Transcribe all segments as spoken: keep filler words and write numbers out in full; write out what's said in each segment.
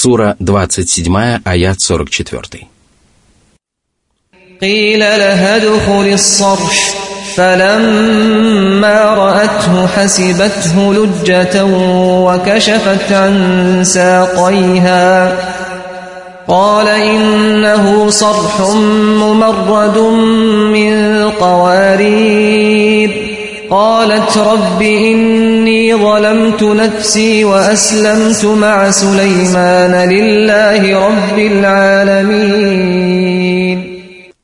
Сура двадцать седьмая, аят сорок четыре. قيل لها ادخل الصرح فلما رأته حسبته لجة وكشفت عن ساقيها قال إنه صرح ممرد من قوارير قالت رب إني ظلمت نفسي وأسلمت مع سليمان لله رب العالمين.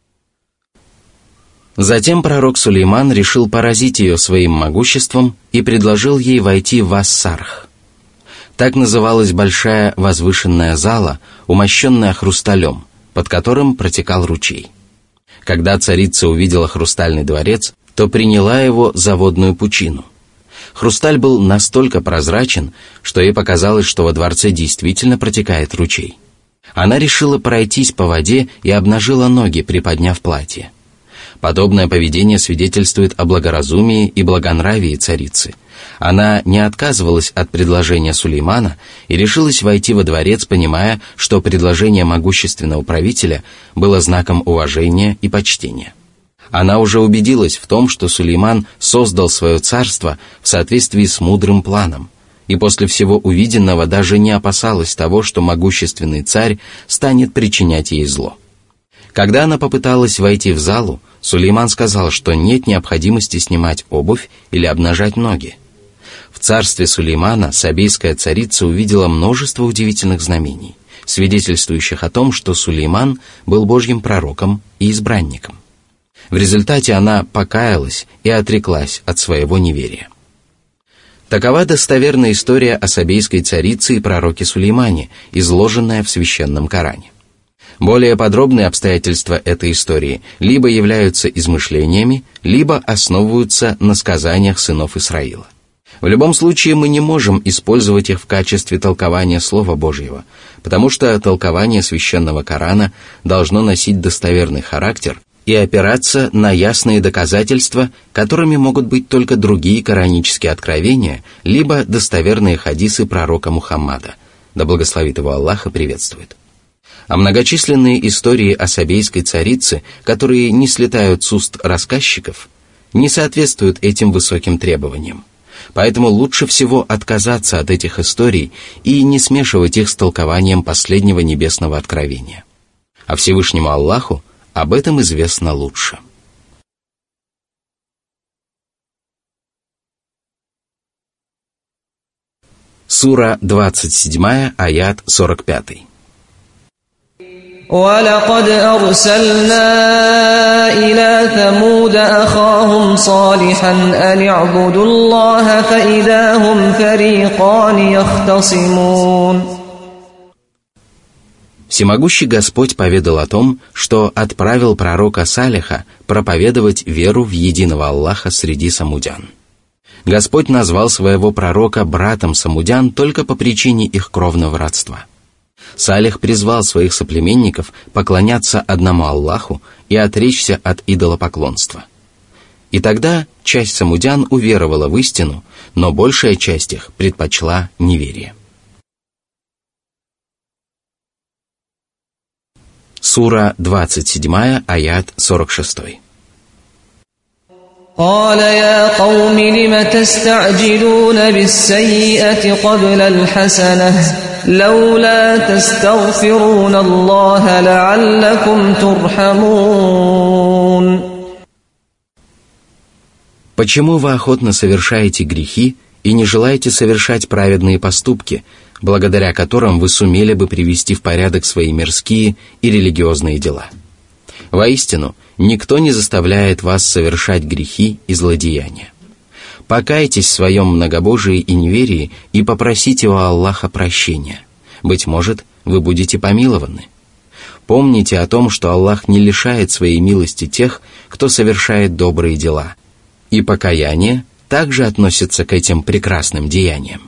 Затем пророк Сулейман решил поразить ее своим могуществом и предложил ей войти в ас-Сарх. Так называлась большая возвышенная зала, умощенная хрусталем, под которым протекал ручей. Когда царица увидела хрустальный дворец, то приняла его за водную пучину. Хрусталь был настолько прозрачен, что ей показалось, что во дворце действительно протекает ручей. Она решила пройтись по воде и обнажила ноги, приподняв платье. Подобное поведение свидетельствует о благоразумии и благонравии царицы. Она не отказывалась от предложения Сулеймана и решилась войти во дворец, понимая, что предложение могущественного правителя было знаком уважения и почтения. Она уже убедилась в том, что Сулейман создал свое царство в соответствии с мудрым планом, и после всего увиденного даже не опасалась того, что могущественный царь станет причинять ей зло. Когда она попыталась войти в залу, Сулейман сказал, что нет необходимости снимать обувь или обнажать ноги. В царстве Сулеймана сабейская царица увидела множество удивительных знамений, свидетельствующих о том, что Сулейман был Божьим пророком и избранником. В результате она покаялась и отреклась от своего неверия. Такова достоверная история о сабейской царице и пророке Сулеймане, изложенная в Священном Коране. Более подробные обстоятельства этой истории либо являются измышлениями, либо основываются на сказаниях сынов Исраила. В любом случае мы не можем использовать их в качестве толкования Слова Божьего, потому что толкование Священного Корана должно носить достоверный характер и опираться на ясные доказательства, которыми могут быть только другие коранические откровения, либо достоверные хадисы пророка Мухаммада, да благословит его Аллах и приветствует. А многочисленные истории о сабейской царице, которые не слетают с уст рассказчиков, не соответствуют этим высоким требованиям. Поэтому лучше всего отказаться от этих историй и не смешивать их с толкованием последнего небесного откровения. А Всевышнему Аллаху об этом известно лучше. Сура двадцать седьмая, аят сорок пятый. وَلَقَدْ أَرْسَلْنَا إِلَى ثَمُودَ أَخَاهُمْ صَالِحًا أَنِ اعْبُدُوا اللَّهَ فَإِذَا هُمْ فَرِيقَانِ يَخْتَصِمُونَ. Всемогущий Господь поведал о том, что отправил пророка Салиха проповедовать веру в единого Аллаха среди самудян. Господь назвал своего пророка братом самудян только по причине их кровного родства. Салих призвал своих соплеменников поклоняться одному Аллаху и отречься от идолопоклонства. И тогда часть самудян уверовала в истину, но большая часть их предпочла неверие. Сура двадцать седьмая, аят сорок шестой. قال يا قوم لم تستعجلون بالسيئة قبل الحسنة لولا تستغفرون الله لعلكم ترحمون. Почему вы охотно совершаете грехи и не желаете совершать праведные поступки, благодаря которым вы сумели бы привести в порядок свои мирские и религиозные дела? Воистину, никто не заставляет вас совершать грехи и злодеяния. Покайтесь в своем многобожии и неверии и попросите у Аллаха прощения. Быть может, вы будете помилованы. Помните о том, что Аллах не лишает своей милости тех, кто совершает добрые дела. И покаяние также относится к этим прекрасным деяниям.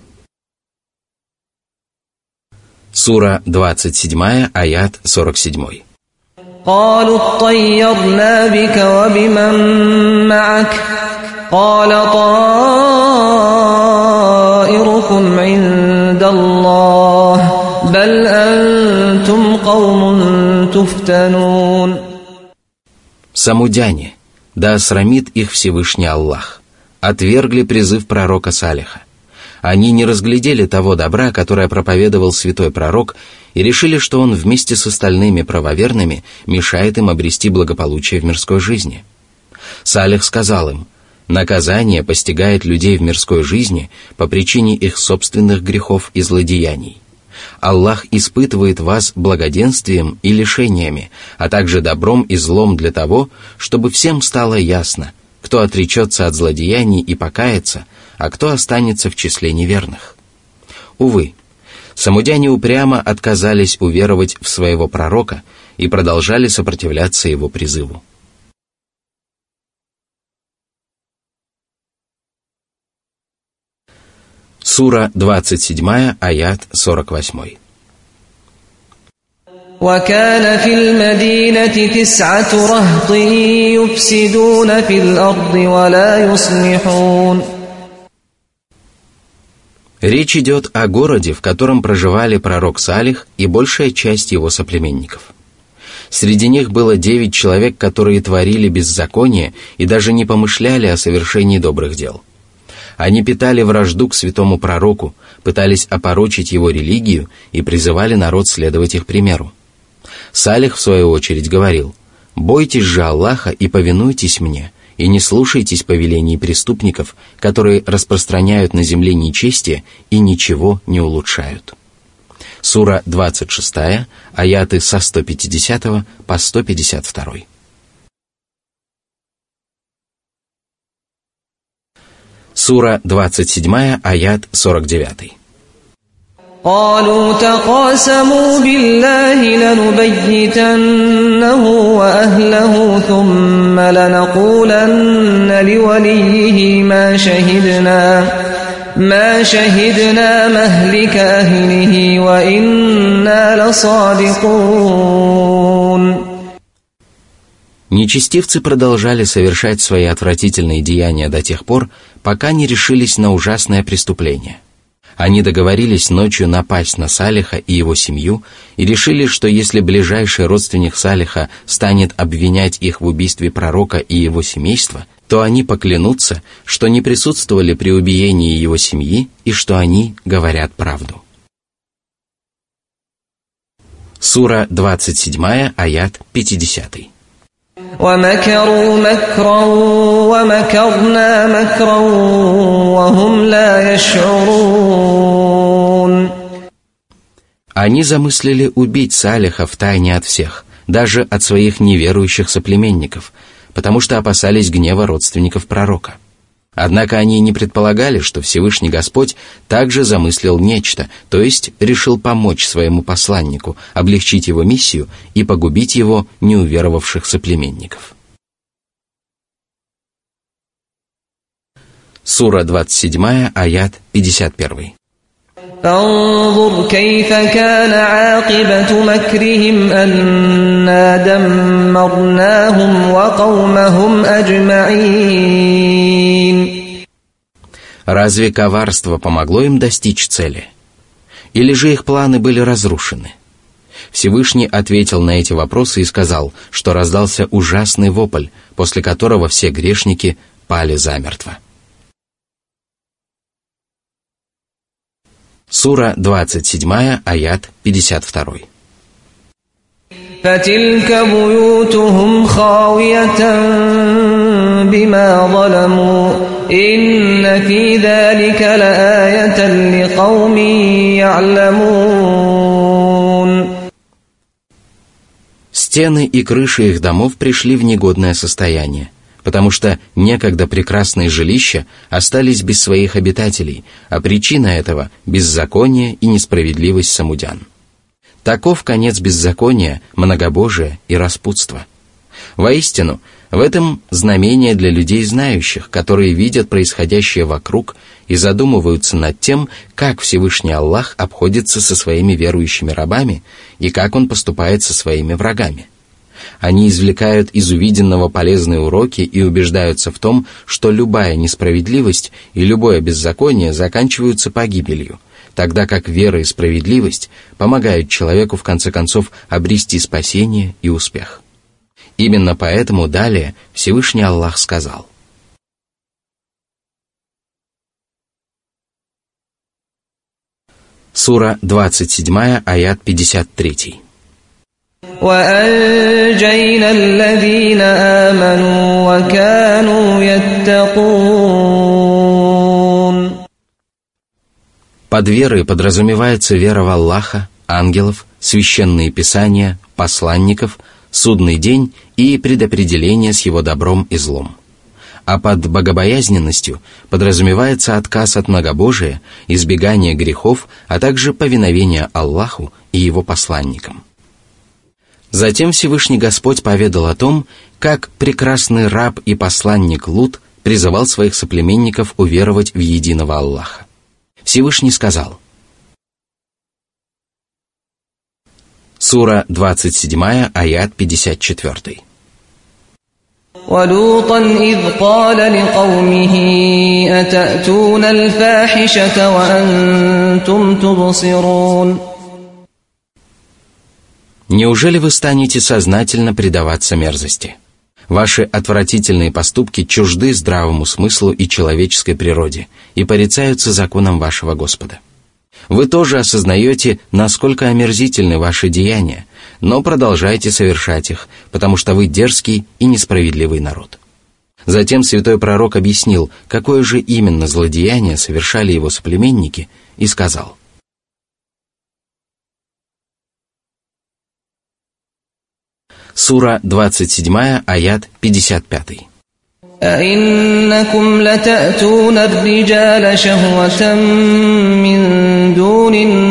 Сура двадцать седьмая, аят сорок семь. قالوا اطيرنا بك وبمن معك قال طائركم عند الله بل أنتم قوم تفتنون. Самудяне, да осрамит их Всевышний Аллах, отвергли призыв пророка Салиха. Они не разглядели того добра, которое проповедовал святой пророк, и решили, что он вместе с остальными правоверными мешает им обрести благополучие в мирской жизни. Салих сказал им: наказание постигает людей в мирской жизни по причине их собственных грехов и злодеяний. Аллах испытывает вас благоденствием и лишениями, а также добром и злом для того, чтобы всем стало ясно, кто отречется от злодеяний и покается, а кто останется в числе неверных. Увы, самудяне упрямо отказались уверовать в своего пророка и продолжали сопротивляться его призыву. Сура двадцать семь, аят сорок восемь. وكان في المدينة تسعة رهط يفسدون في الأرض ولا يصلحون. Речь идет о городе, в котором проживали пророк Салих и большая часть его соплеменников. Среди них было девять человек, которые творили беззаконие и даже не помышляли о совершении добрых дел. Они питали вражду к святому пророку, пытались опорочить его религию и призывали народ следовать их примеру. Салих, в свою очередь, говорил: «Бойтесь же Аллаха и повинуйтесь мне, и не слушайтесь повелений преступников, которые распространяют на земле нечестие и ничего не улучшают». Сура двадцать шесть, аяты со сто пятидесятого по сто пятьдесят два. Сура двадцать семь, аят сорок девять. قالوا تقاسموا بالله لنبيتنه وأهله ثم لنقولن لوليه ما شهدنا ما شهدنا مهلك أهله وإنا لصادقون. Нечестивцы продолжали совершать свои отвратительные деяния до тех пор, пока не решились на ужасное преступление. Они договорились ночью напасть на Салиха и его семью и решили, что если ближайший родственник Салиха станет обвинять их в убийстве пророка и его семейства, то они поклянутся, что не присутствовали при убиении его семьи и что они говорят правду. Сура двадцать семь, аят пятьдесят. ومكروا مكرا ومكرنا مكرا وهم لا يشعرون. Они замыслили убить Салиха втайне от всех, даже от своих неверующих соплеменников, потому что опасались гнева родственников пророка. Однако они не предполагали, что Всевышний Господь также замыслил нечто, то есть решил помочь своему посланнику, облегчить его миссию и погубить его неуверовавших соплеменников. Сура двадцать семь, аят пятьдесят один. فانظر كيف كان عاقبة مكرهم أنا دمرناهم وقومهم أجمعين. Разве коварство помогло им достичь цели? Или же их планы были разрушены? Всевышний ответил на эти вопросы и сказал, что раздался ужасный вопль, после которого все грешники пали замертво. Сура двадцать семь, аят пятьдесят два. فتلك بيوتهم خاوية بما ظلموا إن في ذلك لآية لقوم يعلمون. Стены и крыши их домов пришли в негодное состояние, потому что некогда прекрасные жилища остались без своих обитателей, а причина этого – беззаконие и несправедливость самудян. Таков конец беззакония, многобожия и распутства. Воистину, в этом знамение для людей знающих, которые видят происходящее вокруг и задумываются над тем, как Всевышний Аллах обходится со своими верующими рабами и как Он поступает со своими врагами. Они извлекают из увиденного полезные уроки и убеждаются в том, что любая несправедливость и любое беззаконие заканчиваются погибелью, тогда как вера и справедливость помогают человеку в конце концов обрести спасение и успех. Именно поэтому далее Всевышний Аллах сказал: Сура двадцать семь, аят пятьдесят три. وَأَنْجَيْنَا الَّذِينَ آمَنُوا وَكَانُوا يَتَّقُونَ. Под верой подразумевается вера в Аллаха, ангелов, священные писания, посланников, судный день и предопределение с его добром и злом. А под богобоязненностью подразумевается отказ от многобожия, избегание грехов, а также повиновение Аллаху и его посланникам. Затем Всевышний Господь поведал о том, как прекрасный раб и посланник Лут призывал своих соплеменников уверовать в единого Аллаха. Всевышний сказал. Сура двадцать семь, аят пятьдесят четыре. وَلُوطًا إِذْ قَالَ لِقَوْمِهِ أَتَأْتُونَ الْفَاحِشَةَ وَأَنْتُمْ تُبْصِرُونَ. Неужели вы станете сознательно предаваться мерзости? Ваши отвратительные поступки чужды здравому смыслу и человеческой природе и порицаются законом вашего Господа. Вы тоже осознаете, насколько омерзительны ваши деяния, но продолжайте совершать их, потому что вы дерзкий и несправедливый народ. Затем святой пророк объяснил, какое же именно злодеяние совершали его соплеменники, и сказал. Сура двадцать семь, аят пятьдесят пять. أَإِنَّكُمْ لَتَأْتُونَ الرِّجَالَ شَهْوَةً مِّن دُونِ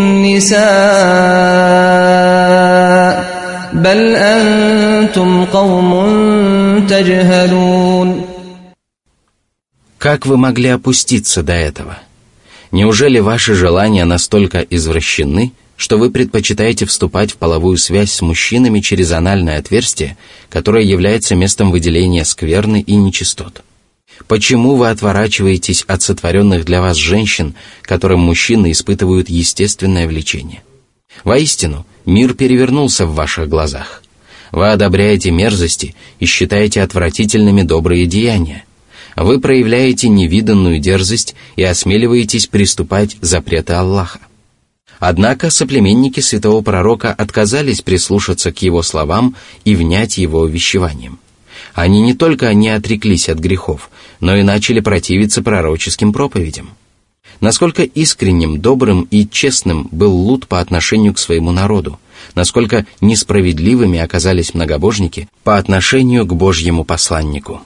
النِّسَاءِ بَلْ أَنْتُمْ قَوْمٌ تَجْهَلُونَ. Как вы могли опуститься до этого? Неужели ваши желания настолько извращены, что вы предпочитаете вступать в половую связь с мужчинами через анальное отверстие, которое является местом выделения скверны и нечистот? Почему вы отворачиваетесь от сотворенных для вас женщин, которым мужчины испытывают естественное влечение? Воистину, мир перевернулся в ваших глазах. Вы одобряете мерзости и считаете отвратительными добрые деяния. Вы проявляете невиданную дерзость и осмеливаетесь приступать запреты Аллаха. Однако соплеменники святого пророка отказались прислушаться к его словам и внять его увещеваниям. Они не только не отреклись от грехов, но и начали противиться пророческим проповедям. Насколько искренним, добрым и честным был Лут по отношению к своему народу, насколько несправедливыми оказались многобожники по отношению к Божьему посланнику.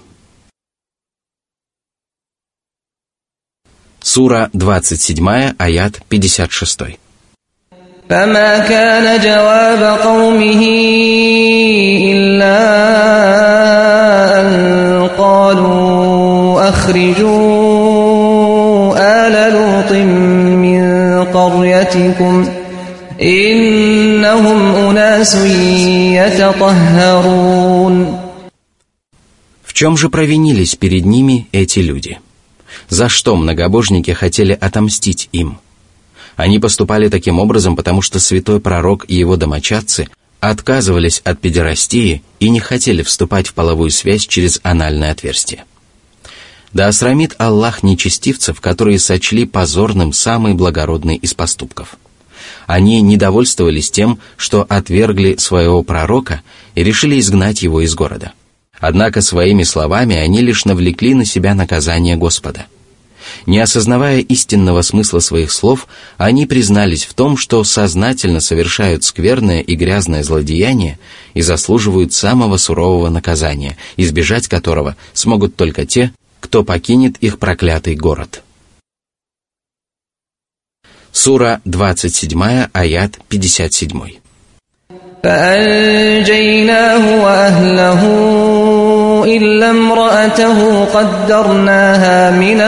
Сура двадцать семь, аят пятьдесят шесть. فما كان جواب قومه إلا أن قالوا أخرجوا آل لوط من قريتكم إنهم أناس يتطهرون. В чем же провинились перед ними эти люди? За что многобожники хотели отомстить им? Они поступали таким образом, потому что святой пророк и его домочадцы отказывались от педерастии и не хотели вступать в половую связь через анальное отверстие. Да осрамит Аллах нечестивцев, которые сочли позорным самый благородный из поступков. Они недовольствовались тем, что отвергли своего пророка и решили изгнать его из города. Однако своими словами они лишь навлекли на себя наказание Господа. Не осознавая истинного смысла своих слов, они признались в том, что сознательно совершают скверное и грязное злодеяние и заслуживают самого сурового наказания, избежать которого смогут только те, кто покинет их проклятый город. Сура двадцать семь, аят пятьдесят семь. فأنجيناه وأهله إلا امرأته قدرناها من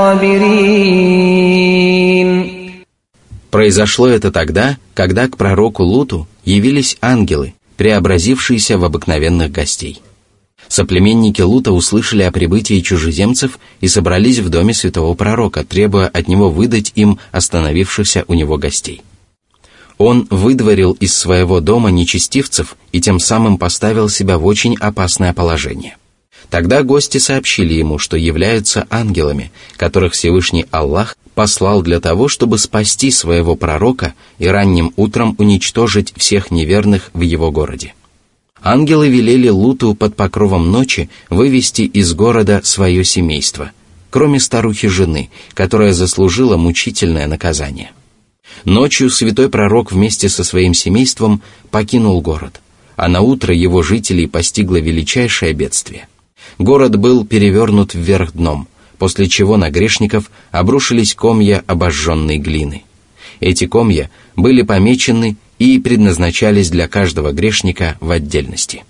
الغابرين. Произошло это тогда, когда к пророку Луту явились ангелы, преобразившиеся в обыкновенных гостей. Соплеменники Лута услышали о прибытии чужеземцев и собрались в доме святого пророка, требуя от него выдать им остановившихся у него гостей. Он выдворил из своего дома нечестивцев и тем самым поставил себя в очень опасное положение. Тогда гости сообщили ему, что являются ангелами, которых Всевышний Аллах послал для того, чтобы спасти своего пророка и ранним утром уничтожить всех неверных в его городе. Ангелы велели Луту под покровом ночи вывести из города свое семейство, кроме старухи-жены, которая заслужила мучительное наказание. Ночью святой пророк вместе со своим семейством покинул город, а на утро его жителей постигло величайшее бедствие. Город был перевернут вверх дном, после чего на грешников обрушились комья обожженной глины. Эти комья были помечены и предназначались для каждого грешника в отдельности.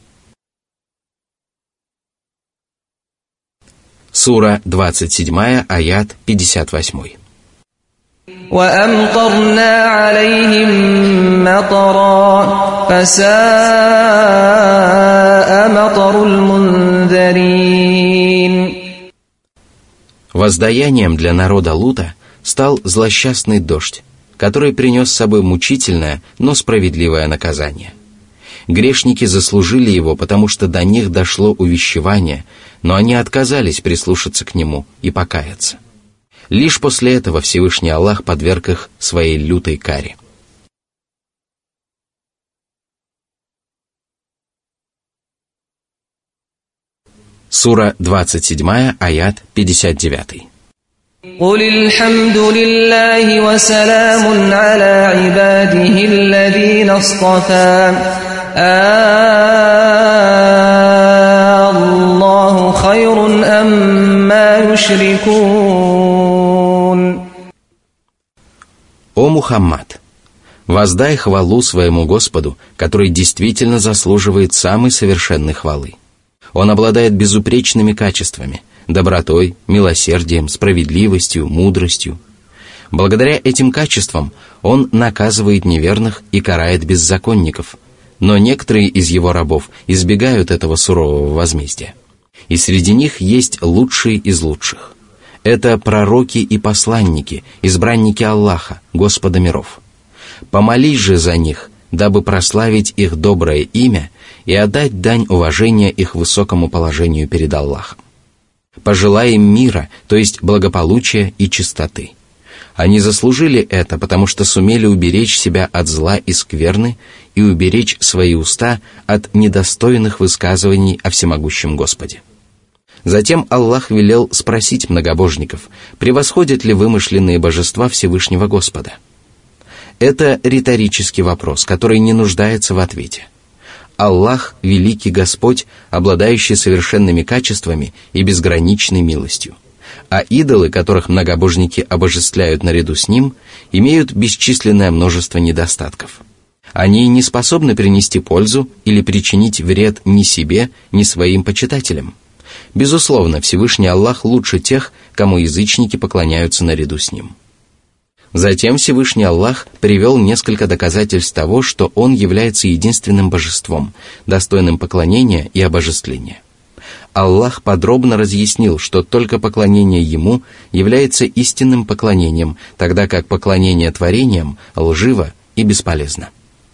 Сура двадцать семь, аят пятьдесят восемь. وَأَمْطَرْنَا عَلَيْهِمْ مَطَرًا فَسَاءَ مَطَرُ الْمُنذَرِينَ. Воздаянием для народа Лута стал злосчастный дождь, который принес с собой мучительное, но справедливое наказание. Грешники заслужили его, потому что до них дошло увещевание, но они отказались прислушаться к нему и покаяться. Лишь после этого Всевышний Аллах подверг их своей лютой каре. Сура двадцать семь, аят пятьдесят девять. قُلِ الْحَمْدُ لِلَّهِ وَسَلَامٌ عَلَى عِبَادِهِ الَّذِينَ اصْطَفَى اللَّهُ خَيْرٌ أَمَّا يُشْرِكُونَ. О Мухаммад! Воздай хвалу своему Господу, который действительно заслуживает самой совершенной хвалы. Он обладает безупречными качествами, добротой, милосердием, справедливостью, мудростью. Благодаря этим качествам Он наказывает неверных и карает беззаконников, но некоторые из Его рабов избегают этого сурового возмездия. И среди них есть лучшие из лучших. Это пророки и посланники, избранники Аллаха, Господа миров. Помолись же за них, дабы прославить их доброе имя и отдать дань уважения их высокому положению перед Аллахом. Пожелай им мира, то есть благополучия и чистоты. Они заслужили это, потому что сумели уберечь себя от зла и скверны и уберечь свои уста от недостойных высказываний о всемогущем Господе. Затем Аллах велел спросить многобожников, превосходят ли вымышленные божества Всевышнего Господа. Это риторический вопрос, который не нуждается в ответе. Аллах – великий Господь, обладающий совершенными качествами и безграничной милостью. А идолы, которых многобожники обожествляют наряду с Ним, имеют бесчисленное множество недостатков. Они не способны принести пользу или причинить вред ни себе, ни своим почитателям. Безусловно, Всевышний Аллах лучше тех, кому язычники поклоняются наряду с Ним. Затем Всевышний Аллах привел несколько доказательств того, что Он является единственным божеством, достойным поклонения и обожествления. Аллах подробно разъяснил, что только поклонение Ему является истинным поклонением, тогда как поклонение творениям лживо и бесполезно.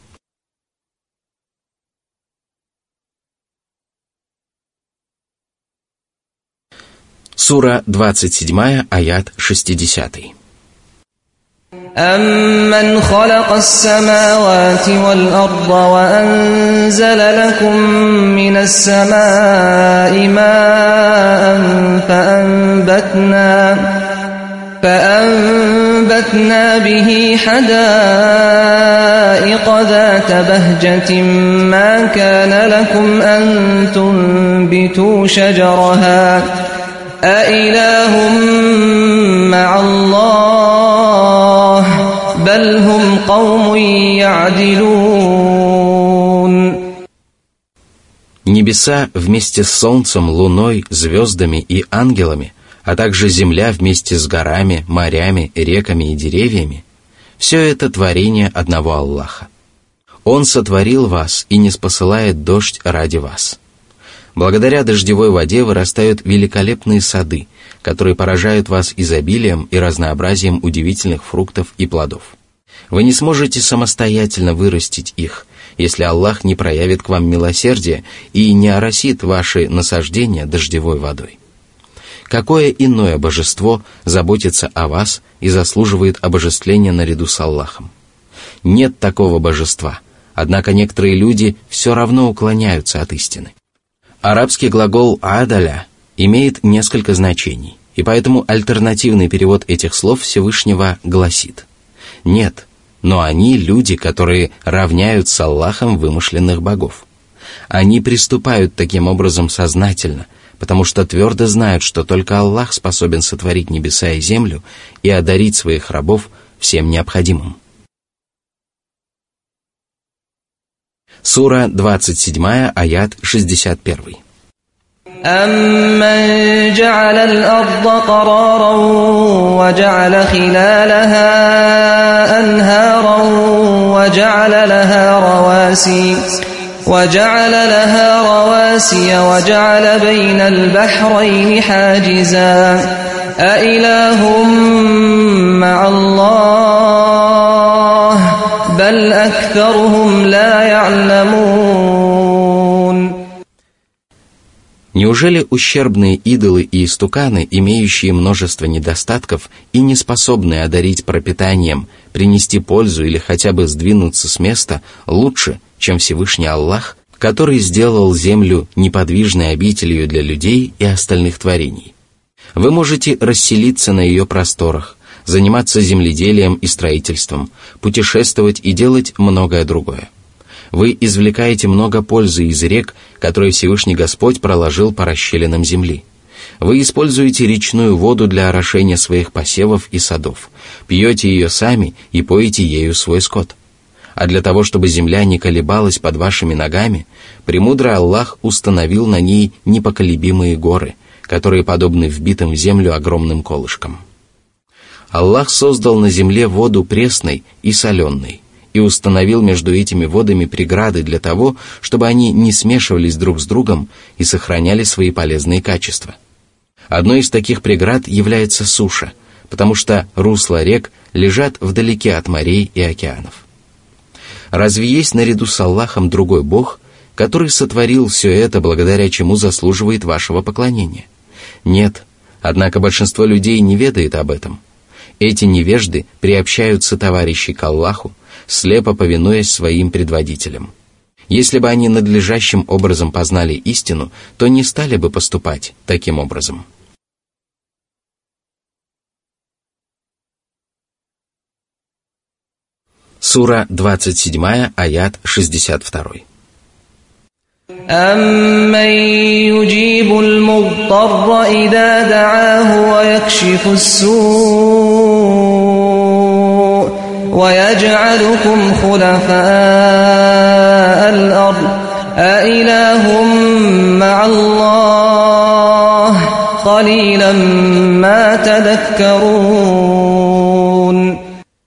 Сура двадцать семь, аят шестьдесят. أَمَّنْ خَلَقَ السَّمَاوَاتِ وَالْأَرْضَ وَأَنزَلَ لَكُم مِّنَ السَّمَاءِ مَاءً فَأَنبَتْنَا فَأَنبَتْنَا بِهِ حَدَائِقَ ذَاتَ بَهْجَةٍ مَّا كَانَ لَكُمْ أَن تُنبِتُوا شَجَرَهَا أَإِلَٰهٌ مَّعَ اللَّهِ بل هم قوم يعدلون. Небеса вместе с солнцем, луной, звездами и ангелами, а также земля вместе с горами, морями, реками и деревьями – все это творение одного Аллаха. Он сотворил вас и не спосылает дождь ради вас. Благодаря дождевой воде вырастают великолепные сады, которые поражают вас изобилием и разнообразием удивительных фруктов и плодов. Вы не сможете самостоятельно вырастить их, если Аллах не проявит к вам милосердие и не оросит ваши насаждения дождевой водой. Какое иное божество заботится о вас и заслуживает обожествления наряду с Аллахом? Нет такого божества, однако некоторые люди все равно уклоняются от истины. Арабский глагол «адаля» имеет несколько значений, и поэтому альтернативный перевод этих слов Всевышнего гласит: «Нет, но они люди, которые равняют с Аллахом вымышленных богов. Они приступают таким образом сознательно, потому что твердо знают, что только Аллах способен сотворить небеса и землю и одарить своих рабов всем необходимым». Сура двадцать семь, аят шестьдесят один. أَمَّنْ جَعَلَ الْأَرْضَ قَرَارًا وَجَعَلَ خِلَالَهَا أَنْهَارًا وَجَعَلَ لَهَا رَوَاسِيَ وَجَعَلَ لَهَا رَوَاسِيَ وَجَعَلَ بَيْنَ الْبَحْرَيْنِ حَاجِزًا أَإِلَٰهٌ مَّعَ اللَّهِ بَلْ أَكْثَرُهُمْ لَا يَعْلَمُونَ. Неужели ущербные идолы и истуканы, имеющие множество недостатков и не способные одарить пропитанием, принести пользу или хотя бы сдвинуться с места, лучше, чем Всевышний Аллах, который сделал землю неподвижной обителью для людей и остальных творений? Вы можете расселиться на ее просторах, заниматься земледелием и строительством, путешествовать и делать многое другое. Вы извлекаете много пользы из рек, которые Всевышний Господь проложил по расщелинам земли. Вы используете речную воду для орошения своих посевов и садов, пьете ее сами и поите ею свой скот. А для того, чтобы земля не колебалась под вашими ногами, премудрый Аллах установил на ней непоколебимые горы, которые подобны вбитым в землю огромным колышкам. Аллах создал на земле воду пресной и соленой, и установил между этими водами преграды для того, чтобы они не смешивались друг с другом и сохраняли свои полезные качества. Одной из таких преград является суша, потому что русла рек лежат вдалеке от морей и океанов. Разве есть наряду с Аллахом другой Бог, который сотворил все это, благодаря чему заслуживает вашего поклонения? Нет, однако большинство людей не ведает об этом. Эти невежды приобщаются товарищи к Аллаху, слепо повинуясь своим предводителям. Если бы они надлежащим образом познали истину, то не стали бы поступать таким образом. Сура двадцать семь, аят шестьдесят два. أَمَّن يُجِيبُ الْمُضْطَرَّ إِذَا دَعَاهُ وَيَكْشِفُ السُّوءَ وَيَجْعَلُكُمْ خُلَفَاءَ الْأَرْضِ أَإِلَٰهٌ مَّعَ اللَّهِ قَلِيلًا مَّا تَذَكَّرُونَ.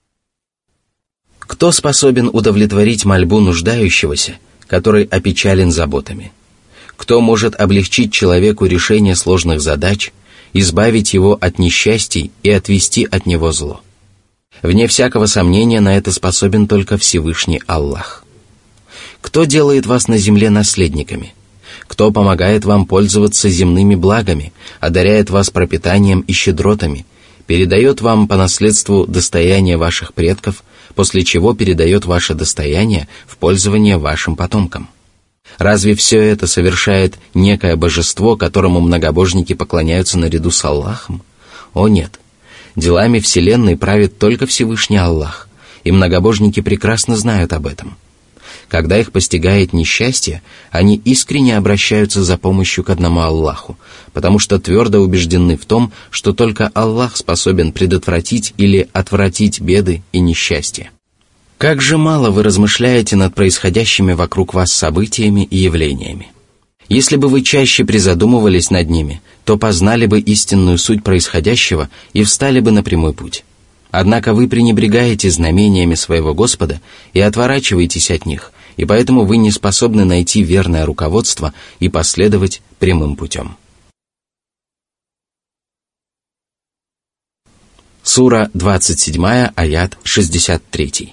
Кто способен удовлетворить мольбу нуждающегося, который опечален заботами? Кто может облегчить человеку решение сложных задач, избавить его от несчастий и отвести от него зло? Вне всякого сомнения, на это способен только Всевышний Аллах. Кто делает вас на земле наследниками? Кто помогает вам пользоваться земными благами, одаряет вас пропитанием и щедротами, передает вам по наследству достояние ваших предков, после чего передает ваше достояние в пользование вашим потомкам? Разве все это совершает некое божество, которому многобожники поклоняются наряду с Аллахом? О нет! Делами Вселенной правит только Всевышний Аллах, и многобожники прекрасно знают об этом. Когда их постигает несчастье, они искренне обращаются за помощью к одному Аллаху, потому что твердо убеждены в том, что только Аллах способен предотвратить или отвратить беды и несчастья. Как же мало вы размышляете над происходящими вокруг вас событиями и явлениями. Если бы вы чаще призадумывались над ними, то познали бы истинную суть происходящего и встали бы на прямой путь. Однако вы пренебрегаете знамениями своего Господа и отворачиваетесь от них, и поэтому вы не способны найти верное руководство и последовать прямым путем. Сура двадцать семь, аят шестьдесят три.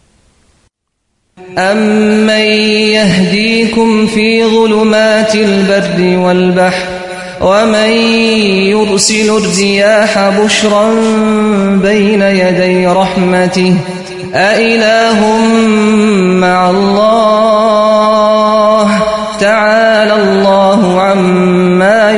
أَمَّنْ يَهْدِيكُمْ فِي ظُلُمَاتِ الْبَرِّ وَالْبَحْرِ وَمَنْ يُرْسِلُ الرِّيَاحَ بُشْرًا بَيْنَ يَدَيْ رَحْمَتِهِ أَإِلَٰهٌ مَّعَ اللَّهِ تَعَالَى اللَّهُ عَمَّا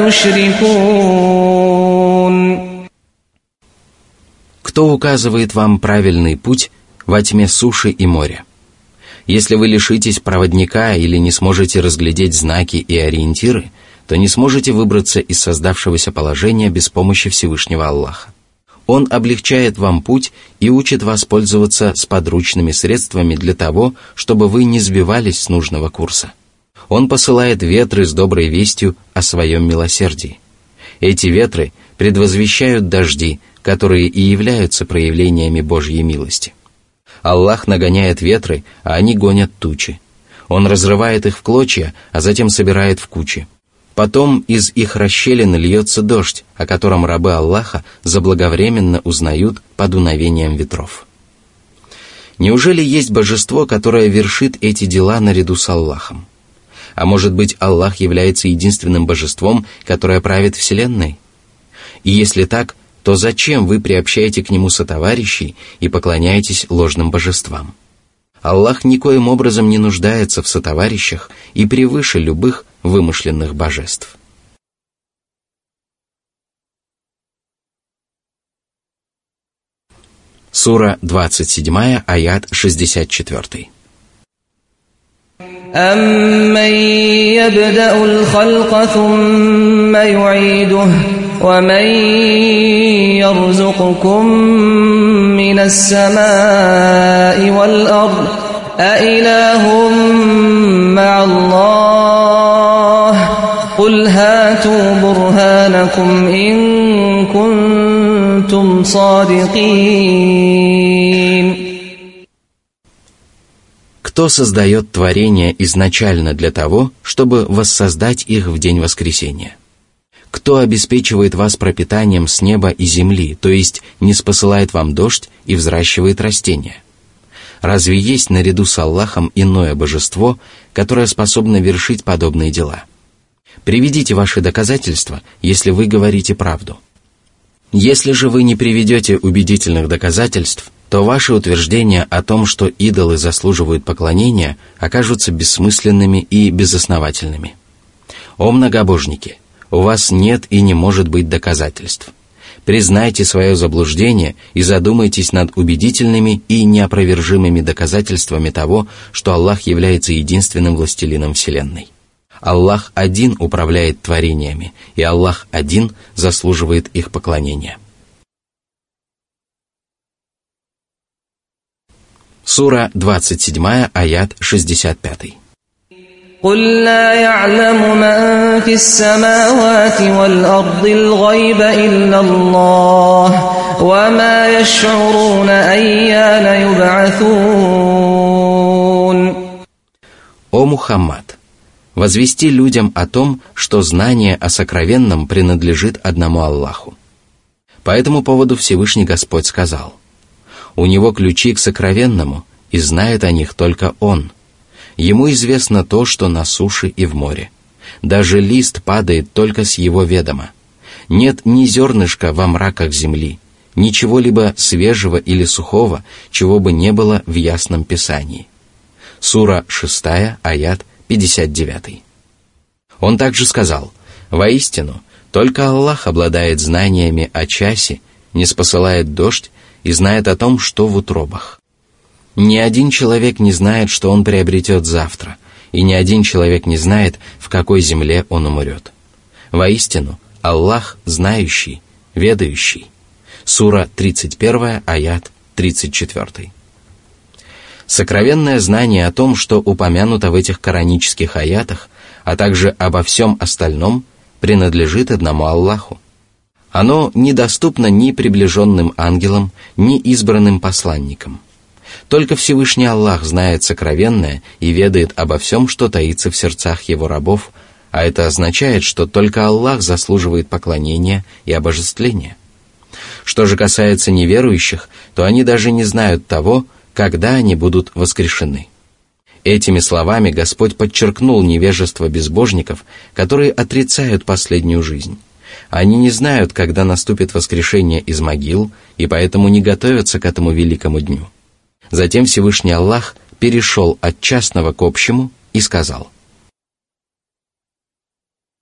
يُشْرِكُونَ. Кто указывает вам правильный путь во тьме суши и моря? Если вы лишитесь проводника или не сможете разглядеть знаки и ориентиры, то не сможете выбраться из создавшегося положения без помощи Всевышнего Аллаха. Он облегчает вам путь и учит вас пользоваться сподручными средствами для того, чтобы вы не сбивались с нужного курса. Он посылает ветры с доброй вестью о своем милосердии. Эти ветры предвозвещают дожди, которые и являются проявлениями Божьей милости. Аллах нагоняет ветры, а они гонят тучи. Он разрывает их в клочья, а затем собирает в кучи. Потом из их расщелин льется дождь, о котором рабы Аллаха заблаговременно узнают по дуновениям ветров. Неужели есть божество, которое вершит эти дела наряду с Аллахом? А может быть, Аллах является единственным божеством, которое правит Вселенной? И если так, то зачем вы приобщаете к нему сотоварищей и поклоняетесь ложным божествам? Аллах никоим образом не нуждается в сотоварищах и превыше любых вымышленных божеств. Сура двадцать семь, аят шестьдесят четыре. أَمَّنْ يَبْدَأُ الْخَلْقَ ثُمَّ يُعِيدُهُ وَمَنْ يَرْزُقُكُم مِّنَ السَّمَاءِ وَالْأَرْضِ أَإِلَٰهٌ مَّعَ اللَّهِ قُلْ هَاتُوا بُرْهَانَكُمْ إِن كُنتُمْ صَادِقِينَ. Кто создает творения изначально для того, чтобы воссоздать их в день воскресения? Кто обеспечивает вас пропитанием с неба и земли, то есть не спосылает вам дождь и взращивает растения? Разве есть наряду с Аллахом иное божество, которое способно вершить подобные дела? Приведите ваши доказательства, если вы говорите правду. Если же вы не приведете убедительных доказательств, то ваши утверждения о том, что идолы заслуживают поклонения, окажутся бессмысленными и безосновательными. О многобожники! У вас нет и не может быть доказательств. Признайте свое заблуждение и задумайтесь над убедительными и неопровержимыми доказательствами того, что Аллах является единственным властелином Вселенной. Аллах один управляет творениями, и Аллах один заслуживает их поклонения. Сура двадцать семь, аят шестьдесят пять. قُلْ لَا يَعْلَمُ مَنْ فِي السَّمَاوَاتِ وَالْأَرْضِ الْغَيْبَ إِلَّا اللَّهُ وَمَا يَشْعُرُونَ أَيَّانَ يُبْعَثُونَ. О Мухаммад! Возвести людям о том, что знание о сокровенном принадлежит одному Аллаху. По этому поводу Всевышний Господь сказал: «У Него ключи к сокровенному, и знает о них только Он. Ему известно то, что на суше и в море. Даже лист падает только с Его ведома. Нет ни зернышка во мраках земли, ничего-либо свежего или сухого, чего бы не было в ясном Писании». Сура шесть, аят пятьдесят девять. Он также сказал: «Воистину, только Аллах обладает знаниями о часе, ниспосылает дождь и знает о том, что в утробах. Ни один человек не знает, что он приобретет завтра, и ни один человек не знает, в какой земле он умрет. Воистину, Аллах знающий, ведающий». Сура тридцать один, аят тридцать четыре. Сокровенное знание о том, что упомянуто в этих коранических аятах, а также обо всем остальном, принадлежит одному Аллаху. Оно недоступно ни приближенным ангелам, ни избранным посланникам. Только Всевышний Аллах знает сокровенное и ведает обо всем, что таится в сердцах Его рабов, а это означает, что только Аллах заслуживает поклонения и обожествления. Что же касается неверующих, то они даже не знают того, когда они будут воскрешены. Этими словами Господь подчеркнул невежество безбожников, которые отрицают последнюю жизнь. Они не знают, когда наступит воскрешение из могил, и поэтому не готовятся к этому великому дню. Затем Всевышний Аллах перешел от частного к общему и сказал: